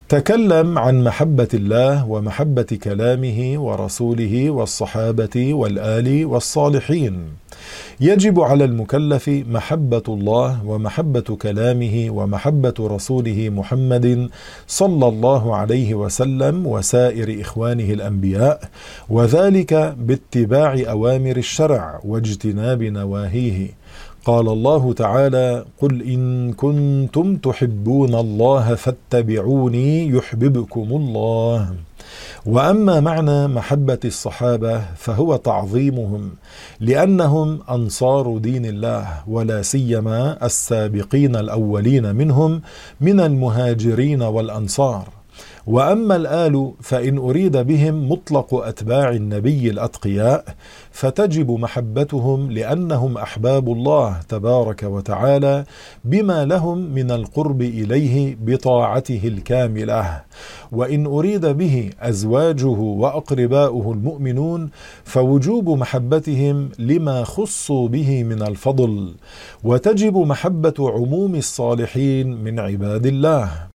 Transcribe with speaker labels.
Speaker 1: تكلم عن محبة الله ومحبة كلامه ورسوله والصحابة والآل والصالحين. يجب على المكلف محبة الله ومحبة كلامه ومحبة رسوله محمد صلى الله عليه وسلم وسائر إخوانه الأنبياء، وذلك باتباع أوامر الشرع واجتناب نواهيه. قال الله تعالى: قل إن كنتم تحبون الله فاتبعوني يحببكم الله. وأما معنى محبة الصحابة فهو تعظيمهم، لأنهم أنصار دين الله، ولا سيما السابقين الأولين منهم من المهاجرين والأنصار. وأما الآل فإن أريد بهم مطلق أتباع النبي الأتقياء، فتجب محبتهم لأنهم أحباب الله تبارك وتعالى بما لهم من القرب إليه بطاعته الكاملة. وإن أريد به أزواجه وأقرباؤه المؤمنون، فوجوب محبتهم لما خصوا به من الفضل، وتجب محبة عموم الصالحين من عباد الله.